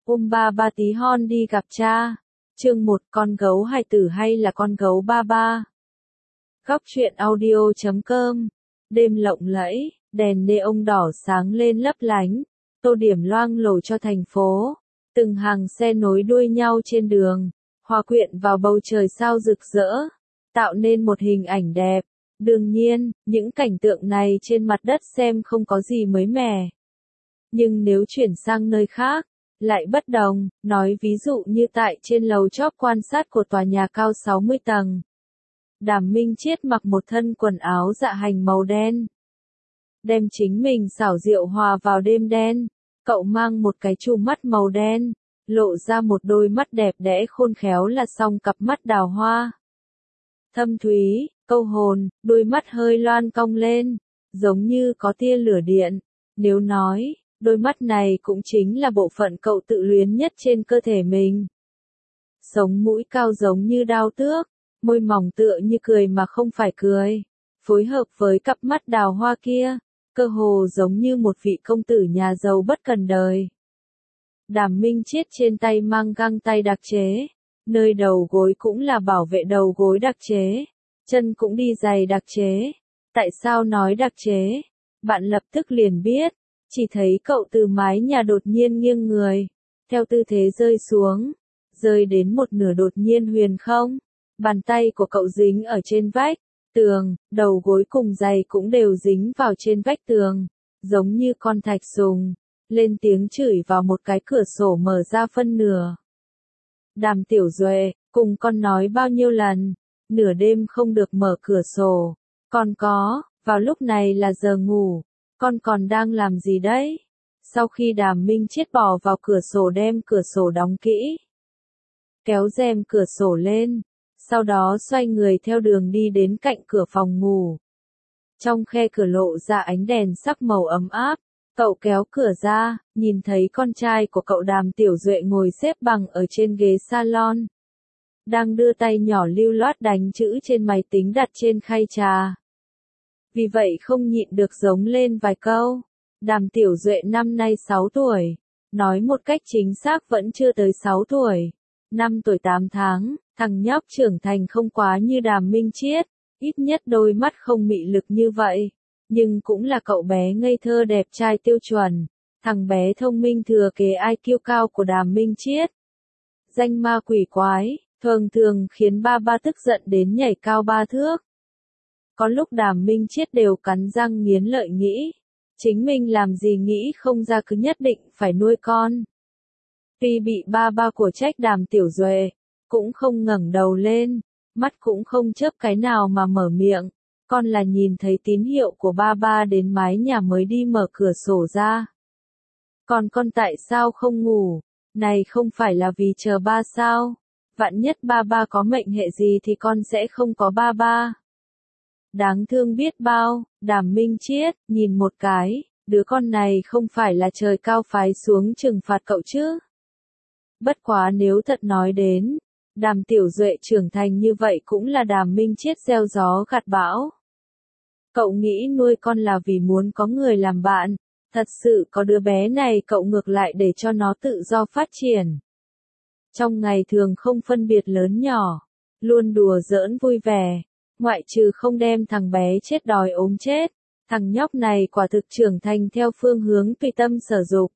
Ba ba tí hon đi gặp cha. Chương 1, con gấu hài tử hay là con gấu ba ba? Góc truyện audio.com. Đêm lộng lẫy, đèn neon đỏ sáng lên lấp lánh, tô điểm loang lổ cho thành phố. Từng hàng xe nối đuôi nhau trên đường, hòa quyện vào bầu trời sao rực rỡ, tạo nên một hình ảnh đẹp. Đương nhiên, những cảnh tượng này trên mặt đất xem không có gì mới mẻ. Nhưng nếu chuyển sang nơi khác, lại bất đồng, nói ví dụ như tại trên lầu chóp quan sát của tòa nhà cao 60 tầng. Đàm Minh Chiết mặc một thân quần áo dạ hành màu đen. Đem chính mình xảo diệu hòa vào đêm đen, cậu mang một cái chùm mắt màu đen, lộ ra một đôi mắt đẹp đẽ khôn khéo là song cặp mắt đào hoa. Thâm thúy, câu hồn, đôi mắt hơi loan cong lên, giống như có tia lửa điện. Nếu nói, đôi mắt này cũng chính là bộ phận cậu tự luyến nhất trên cơ thể mình. Sống mũi cao giống như đao tước, môi mỏng tựa như cười mà không phải cười, phối hợp với cặp mắt đào hoa kia, cơ hồ giống như một vị công tử nhà giàu bất cần đời. Đàm Minh Chiết trên tay mang găng tay đặc chế, nơi đầu gối cũng là bảo vệ đầu gối đặc chế, chân cũng đi giày đặc chế. Tại sao nói đặc chế? Bạn lập tức liền biết, chỉ thấy cậu từ mái nhà đột nhiên nghiêng người, theo tư thế rơi xuống, rơi đến một nửa đột nhiên huyền không. Bàn tay của cậu dính ở trên vách tường, đầu gối cùng giày cũng đều dính vào trên vách tường, giống như con thạch sùng, lên tiếng chửi vào một cái cửa sổ mở ra phân nửa. Đàm Tiểu Duệ, cùng con nói bao nhiêu lần, nửa đêm không được mở cửa sổ. Con có, vào lúc này là giờ ngủ, con còn đang làm gì đấy? Sau khi Đàm Minh Chiết bỏ vào cửa sổ đem cửa sổ đóng kỹ, kéo rèm cửa sổ lên, sau đó xoay người theo đường đi đến cạnh cửa phòng ngủ. Trong khe cửa lộ ra ánh đèn sắc màu ấm áp, cậu kéo cửa ra, nhìn thấy con trai của cậu Đàm Tiểu Duệ ngồi xếp bằng ở trên ghế salon, đang đưa tay nhỏ lưu loát đánh chữ trên máy tính đặt trên khay trà. Vì vậy không nhịn được giống lên vài câu. Đàm Tiểu Duệ năm nay 6 tuổi, nói một cách chính xác vẫn chưa tới 6 tuổi, 5 tuổi 8 tháng. Thằng nhóc trưởng thành không quá như Đàm Minh Chiết, ít nhất đôi mắt không mị lực như vậy, nhưng cũng là cậu bé ngây thơ đẹp trai tiêu chuẩn, thằng bé thông minh thừa kế IQ cao của Đàm Minh Chiết. Danh ma quỷ quái, thường thường khiến ba ba tức giận đến nhảy cao 3 thước. Có lúc Đàm Minh Chiết đều cắn răng nghiến lợi nghĩ, chính mình làm gì nghĩ không ra cứ nhất định phải nuôi con. Tuy bị ba ba của trách Đàm Tiểu Duệ, cũng không ngẩng đầu lên, mắt cũng không chớp cái nào mà mở miệng, con là nhìn thấy tín hiệu của ba ba đến mái nhà mới đi mở cửa sổ ra. Còn con tại sao không ngủ? Này không phải là vì chờ ba sao? Vạn nhất ba ba có mệnh hệ gì thì con sẽ không có ba ba. Đáng thương biết bao, Đàm Minh Chiết, nhìn một cái, đứa con này không phải là trời cao phái xuống trừng phạt cậu chứ. Bất quá nếu thật nói đến, Đàm Tiểu Duệ trưởng thành như vậy cũng là Đàm Minh Chiết gieo gió gặt bão. Cậu nghĩ nuôi con là vì muốn có người làm bạn, thật sự có đứa bé này cậu ngược lại để cho nó tự do phát triển. Trong ngày thường không phân biệt lớn nhỏ, luôn đùa giỡn vui vẻ, ngoại trừ không đem thằng bé chết đói ốm chết, thằng nhóc này quả thực trưởng thành theo phương hướng tùy tâm sở dục.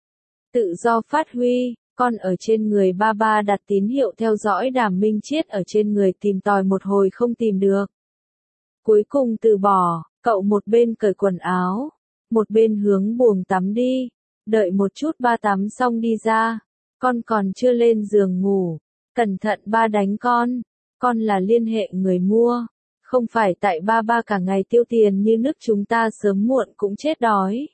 Tự do phát huy. Con ở trên người ba ba đặt tín hiệu theo dõi Đàm Minh Chiết ở trên người tìm tòi một hồi không tìm được. Cuối cùng từ bỏ, cậu một bên cởi quần áo, một bên hướng buồng tắm đi, đợi một chút ba tắm xong đi ra, con còn chưa lên giường ngủ, cẩn thận ba đánh con là liên hệ người mua, không phải tại ba ba cả ngày tiêu tiền như nước chúng ta sớm muộn cũng chết đói.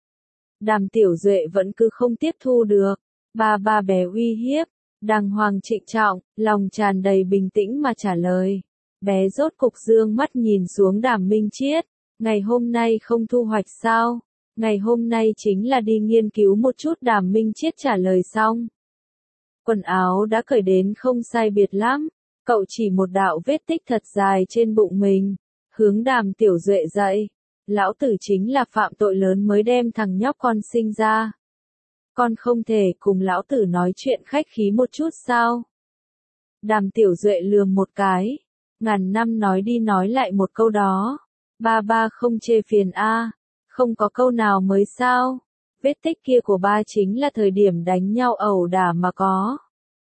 Đàm Tiểu Duệ vẫn cứ không tiếp thu được. Ba ba bé uy hiếp, đàng hoàng trịnh trọng, lòng tràn đầy bình tĩnh mà trả lời. Bé rốt cục dương mắt nhìn xuống Đàm Minh Chiết, ngày hôm nay không thu hoạch sao? Ngày hôm nay chính là đi nghiên cứu một chút. Đàm Minh Chiết trả lời xong. Quần áo đã cởi đến không sai biệt lắm, cậu chỉ một đạo vết tích thật dài trên bụng mình, hướng Đàm Tiểu Duệ dậy. Lão tử chính là phạm tội lớn mới đem thằng nhóc con sinh ra. con không thể cùng lão tử nói chuyện khách khí một chút sao? Đàm Tiểu Duệ lườm một cái, ngàn năm nói đi nói lại một câu đó, ba ba không chê phiền a, không có câu nào mới sao, vết tích kia của ba chính là thời điểm đánh nhau ẩu đả mà có.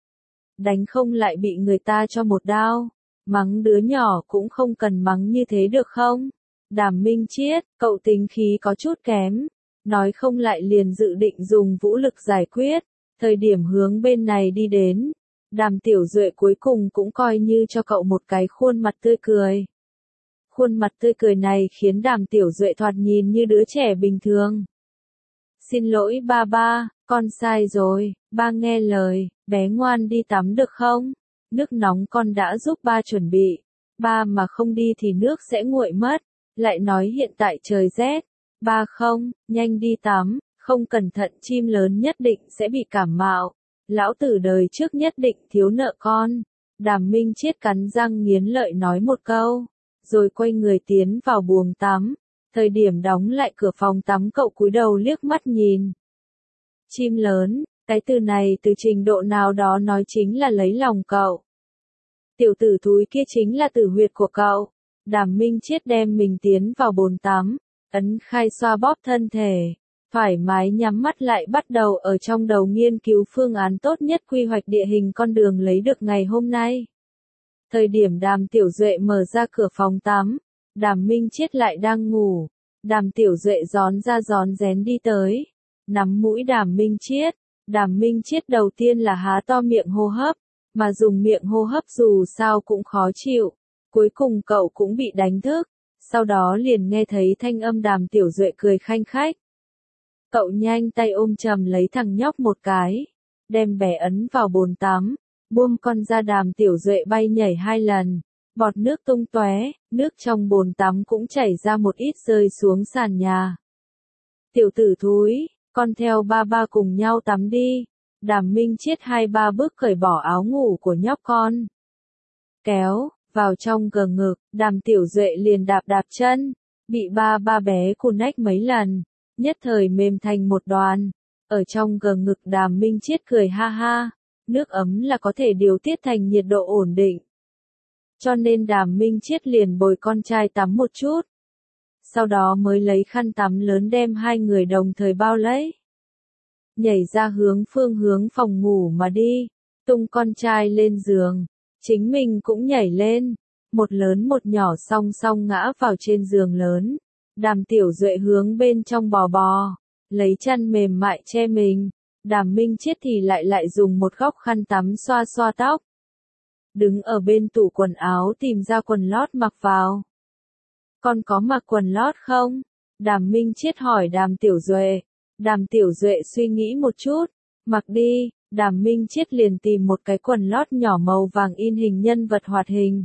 Đánh không lại bị người ta cho một đao, mắng đứa nhỏ cũng không cần mắng như thế được không? Đàm Minh Chiết, cậu tính khí có chút kém, nói không lại liền dự định dùng vũ lực giải quyết, thời điểm hướng bên này đi đến. Đàm Tiểu Duệ cuối cùng cũng coi như cho cậu một cái khuôn mặt tươi cười. Khuôn mặt tươi cười này khiến Đàm Tiểu Duệ thoạt nhìn như đứa trẻ bình thường. Xin lỗi ba ba, con sai rồi, ba nghe lời, bé ngoan đi tắm được không? Nước nóng con đã giúp ba chuẩn bị, ba mà không đi thì nước sẽ nguội mất, lại nói hiện tại trời rét, ba không, nhanh đi tắm, không cẩn thận chim lớn nhất định sẽ bị cảm mạo. Lão tử đời trước nhất định thiếu nợ con. Đàm Minh Chiết cắn răng nghiến lợi nói một câu, rồi quay người tiến vào buồng tắm. Thời điểm đóng lại cửa phòng tắm cậu cúi đầu liếc mắt nhìn. Chim lớn, cái từ này từ trình độ nào đó nói chính là lấy lòng cậu. Tiểu tử thúi kia chính là tử huyệt của cậu. Đàm Minh Chiết đem mình tiến vào bồn tắm, ấn khai xoa bóp thân thể. Thoải mái nhắm mắt lại bắt đầu ở trong đầu nghiên cứu phương án tốt nhất quy hoạch địa hình con đường lấy được ngày hôm nay. Thời điểm Đàm Tiểu Duệ mở ra cửa phòng tắm, Đàm Minh Chiết lại đang ngủ. Đàm Tiểu Duệ rón ra rón rén đi tới, nắm mũi Đàm Minh Chiết. Đàm Minh Chiết đầu tiên là há to miệng hô hấp, mà dùng miệng hô hấp dù sao cũng khó chịu. Cuối cùng cậu cũng bị đánh thức, sau đó liền nghe thấy thanh âm Đàm Tiểu Duệ cười khanh khách. Cậu nhanh tay ôm chầm lấy thằng nhóc một cái, đem bé ấn vào bồn tắm, buông con ra. Đàm Tiểu Duệ bay nhảy 2 lần, bọt nước tung tóe, nước trong bồn tắm cũng chảy ra một ít rơi xuống sàn nhà. Tiểu tử thúi, con theo ba ba cùng nhau tắm đi. Đàm Minh Chiết 2-3 bước cởi bỏ áo ngủ của nhóc con. Kéo, vào trong gờ ngực, Đàm Tiểu Duệ liền đạp đạp chân, bị ba ba bé cùn nách mấy lần, nhất thời mềm thành một đoàn. Ở trong gờ ngực Đàm Minh Chiết cười ha ha, nước ấm là có thể điều tiết thành nhiệt độ ổn định. Cho nên Đàm Minh Chiết liền bồi con trai tắm một chút. Sau đó mới lấy khăn tắm lớn đem hai người đồng thời bao lấy. Nhảy ra phương hướng phòng ngủ mà đi, tung con trai lên giường, chính mình cũng nhảy lên, một lớn một nhỏ song song ngã vào trên giường lớn. Đàm Tiểu Duệ hướng bên trong bò bò, lấy chăn mềm mại che mình. Đàm Minh Chiết thì lại dùng một góc khăn tắm xoa xoa tóc. Đứng ở bên tủ quần áo tìm ra quần lót mặc vào. Con có mặc quần lót không? Đàm Minh Chiết hỏi Đàm Tiểu Duệ. Đàm Tiểu Duệ suy nghĩ một chút, mặc đi. Đàm Minh Chiết liền tìm một cái quần lót nhỏ màu vàng in hình nhân vật hoạt hình.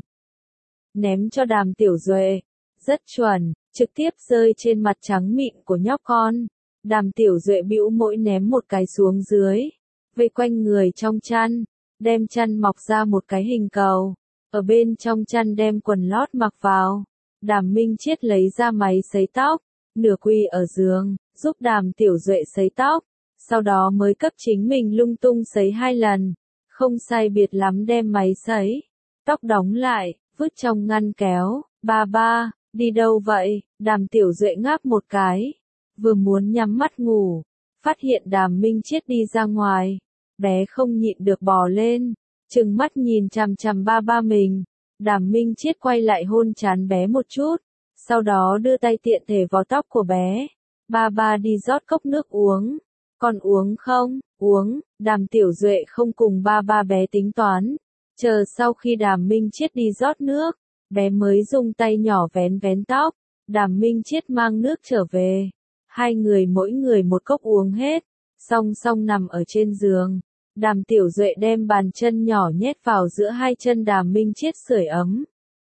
Ném cho Đàm Tiểu Duệ. Rất chuẩn, trực tiếp rơi trên mặt trắng mịn của nhóc con. Đàm Tiểu Duệ bĩu môi ném một cái xuống dưới, vây quanh người trong chăn, đem chăn mọc ra một cái hình cầu, ở bên trong chăn đem quần lót mặc vào. Đàm Minh Chiết lấy ra máy sấy tóc, nửa quỳ ở giường, giúp Đàm Tiểu Duệ sấy tóc, sau đó mới cấp chính mình lung tung sấy 2 lần, không sai biệt lắm đem máy sấy tóc đóng lại, vứt trong ngăn kéo. Ba ba, đi đâu vậy? Đàm Tiểu Duệ ngáp một cái, vừa muốn nhắm mắt ngủ, phát hiện Đàm Minh Chiết đi ra ngoài, bé không nhịn được bò lên, trừng mắt nhìn chằm chằm ba ba mình. Đàm Minh Chiết quay lại hôn trán bé một chút, sau đó đưa tay tiện thể vào tóc của bé. Ba ba đi rót cốc nước uống, con uống không? Uống. Đàm Tiểu Duệ không cùng ba ba bé tính toán, chờ sau khi Đàm Minh Chiết đi rót nước, bé mới dùng tay nhỏ vén vén tóc. Đàm Minh Chiết mang nước trở về, hai người mỗi người một cốc uống hết, song song nằm ở trên giường. Đàm Tiểu Duệ đem bàn chân nhỏ nhét vào giữa hai chân Đàm Minh Chiết sưởi ấm.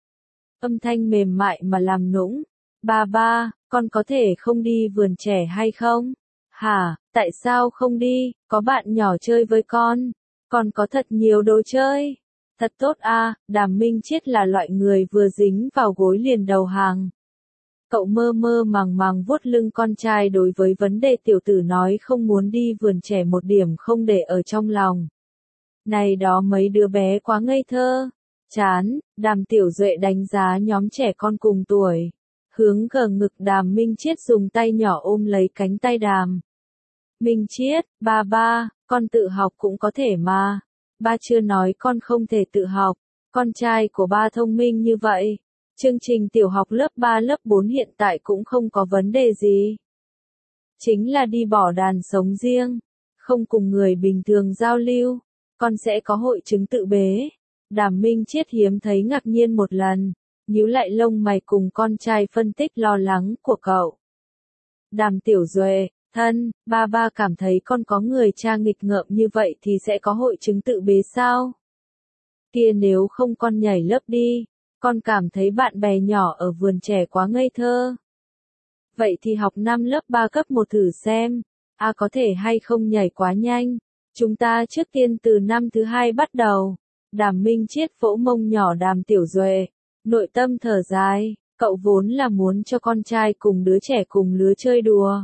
Âm thanh mềm mại mà làm nũng. Ba ba, con có thể không đi vườn trẻ hay không? Hả, tại sao không đi, có bạn nhỏ chơi với con có thật nhiều đồ chơi. Thật tốt a. Đàm Minh Chiết là loại người vừa dính vào gối liền đầu hàng. Cậu mơ mơ màng màng vuốt lưng con trai, đối với vấn đề tiểu tử nói không muốn đi vườn trẻ một điểm không để ở trong lòng. Này đó mấy đứa bé quá ngây thơ. Chán. Đàm Tiểu Duệ đánh giá nhóm trẻ con cùng tuổi. Hướng gờ ngực Đàm Minh Chiết dùng tay nhỏ ôm lấy cánh tay Đàm. Minh Chiết, ba, con tự học cũng có thể mà. Ba chưa nói con không thể tự học. Con trai của ba thông minh như vậy. Chương trình tiểu học lớp 3 lớp 4 hiện tại cũng không có vấn đề gì. Chính là đi bỏ đàn sống riêng. Không cùng người bình thường giao lưu. Con sẽ có hội chứng tự bế. Đàm Minh Chiết hiếm thấy ngạc nhiên một lần. Nhíu lại lông mày cùng con trai phân tích lo lắng của cậu. Đàm Tiểu Duệ, thân, ba cảm thấy con có người cha nghịch ngợm như vậy thì sẽ có hội chứng tự bế sao? Kia nếu không con nhảy lớp đi, con cảm thấy bạn bè nhỏ ở vườn trẻ quá ngây thơ. Vậy thì học năm lớp 3 cấp 1 thử xem, có thể hay không nhảy quá nhanh. Chúng ta trước tiên từ năm thứ 2 bắt đầu. Đàm Minh Chiết vỗ mông nhỏ Đàm Tiểu Duệ, nội tâm thở dài, cậu vốn là muốn cho con trai cùng đứa trẻ cùng lứa chơi đùa.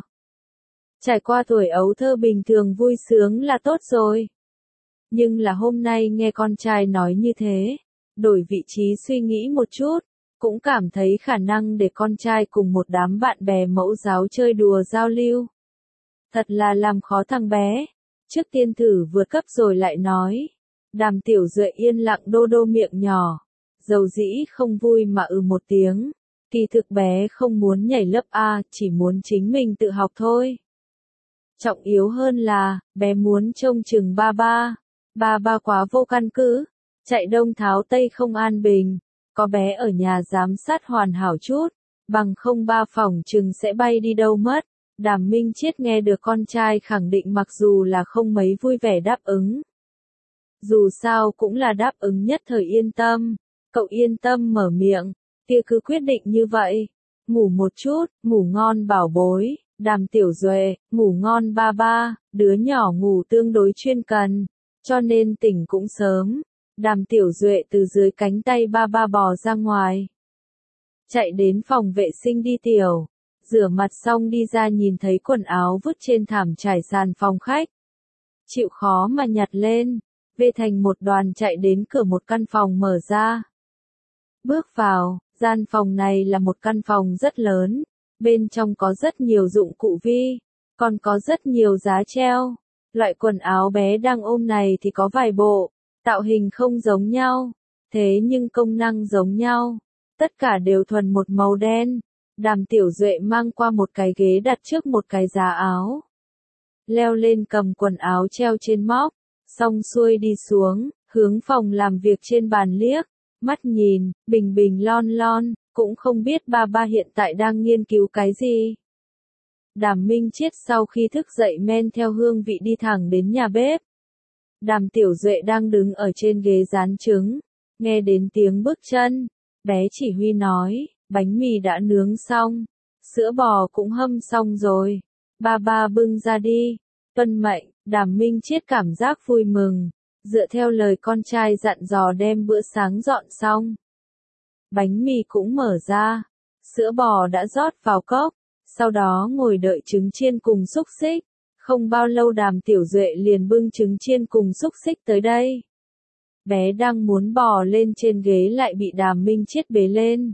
Trải qua tuổi ấu thơ bình thường vui sướng là tốt rồi. Nhưng là hôm nay nghe con trai nói như thế, đổi vị trí suy nghĩ một chút, cũng cảm thấy khả năng để con trai cùng một đám bạn bè mẫu giáo chơi đùa giao lưu. Thật là làm khó thằng bé. Trước tiên thử vượt cấp rồi lại nói. Đàm Tiểu Duệ yên lặng đô đô miệng nhỏ. Dầu dĩ không vui mà một tiếng. Kỳ thực bé không muốn nhảy lớp A, chỉ muốn chính mình tự học thôi. Trọng yếu hơn là, bé muốn trông chừng ba. Ba quá vô căn cứ. Chạy đông tháo tây không an bình. Có bé ở nhà giám sát hoàn hảo chút. Bằng không ba phỏng chừng sẽ bay đi đâu mất. Đàm Minh Chiết nghe được con trai khẳng định mặc dù là không mấy vui vẻ đáp ứng. Dù sao cũng là đáp ứng nhất thời yên tâm. Cậu yên tâm mở miệng. Kia cứ quyết định như vậy. Ngủ một chút, ngủ ngon bảo bối. Đàm Tiểu Duệ, ngủ ngon ba. Đứa nhỏ ngủ tương đối chuyên cần. Cho nên tỉnh cũng sớm. Đàm Tiểu Duệ từ dưới cánh tay ba bò ra ngoài. Chạy đến phòng vệ sinh đi tiểu. Rửa mặt xong đi ra nhìn thấy quần áo vứt trên thảm trải sàn phòng khách. Chịu khó mà nhặt lên. Vê thành một đoàn chạy đến cửa một căn phòng mở ra. Bước vào, gian phòng này là một căn phòng rất lớn. Bên trong có rất nhiều dụng cụ vi. Còn có rất nhiều giá treo. Loại quần áo bé đang ôm này thì có vài bộ. Tạo hình không giống nhau. Thế nhưng công năng giống nhau. Tất cả đều thuần một màu đen. Đàm Tiểu Duệ mang qua một cái ghế đặt trước một cái giá áo. Leo lên cầm quần áo treo trên móc. Xong xuôi đi xuống, hướng phòng làm việc trên bàn liếc. Mắt nhìn, bình lon, cũng không biết ba hiện tại đang nghiên cứu cái gì. Đàm Minh Chiết sau khi thức dậy men theo hương vị đi thẳng đến nhà bếp. Đàm Tiểu Duệ đang đứng ở trên ghế rán trứng. Nghe đến tiếng bước chân, bé chỉ huy nói, bánh mì đã nướng xong, sữa bò cũng hâm xong rồi. Ba bưng ra đi. Tuân mệnh. Đàm Minh Chiết cảm giác vui mừng. Dựa theo lời con trai dặn dò đem bữa sáng dọn xong. Bánh mì cũng mở ra. Sữa bò đã rót vào cốc. Sau đó ngồi đợi trứng chiên cùng xúc xích. Không bao lâu Đàm Tiểu Duệ liền bưng trứng chiên cùng xúc xích tới đây. Bé đang muốn bò lên trên ghế lại bị Đàm Minh Chiết bế lên.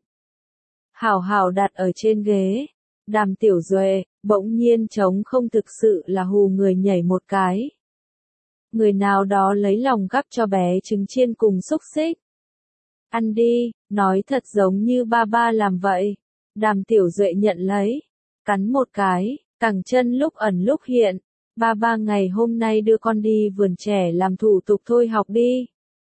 Hảo đặt ở trên ghế. Đàm Tiểu Duệ, bỗng nhiên trống không thực sự là hù người nhảy một cái. Người nào đó lấy lòng gắp cho bé trứng chiên cùng xúc xích. Ăn đi, nói thật giống như ba làm vậy. Đàm Tiểu Duệ nhận lấy. Cắn một cái, cẳng chân lúc ẩn lúc hiện. Ba ngày hôm nay đưa con đi vườn trẻ làm thủ tục thôi học đi.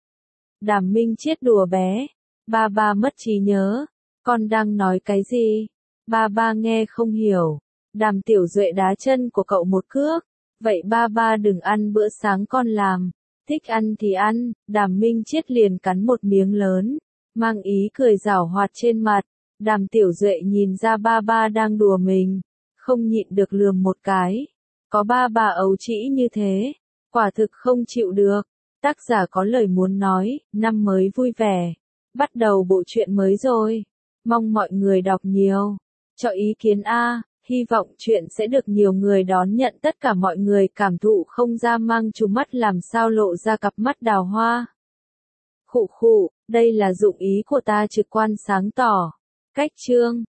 Đàm Minh Chiết đùa bé. Ba mất trí nhớ. Con đang nói cái gì? Ba nghe không hiểu. Đàm Tiểu Duệ đá chân của cậu một cước. Vậy ba đừng ăn bữa sáng con làm. Thích ăn thì ăn. Đàm Minh Chiết liền cắn một miếng lớn. Mang ý cười giảo hoạt trên mặt. Đàm Tiểu Duệ nhìn ra ba đang đùa mình. Không nhịn được lườm một cái. Có ba ấu trĩ như thế. Quả thực không chịu được. Tác giả có lời muốn nói. Năm mới vui vẻ. Bắt đầu bộ truyện mới rồi. Mong mọi người đọc nhiều. Cho ý kiến A, hy vọng chuyện sẽ được nhiều người đón nhận, tất cả mọi người cảm thụ không ra mang chú mắt làm sao lộ ra cặp mắt đào hoa. Khụ khụ, đây là dụng ý của ta trực quan sáng tỏ. Cách chương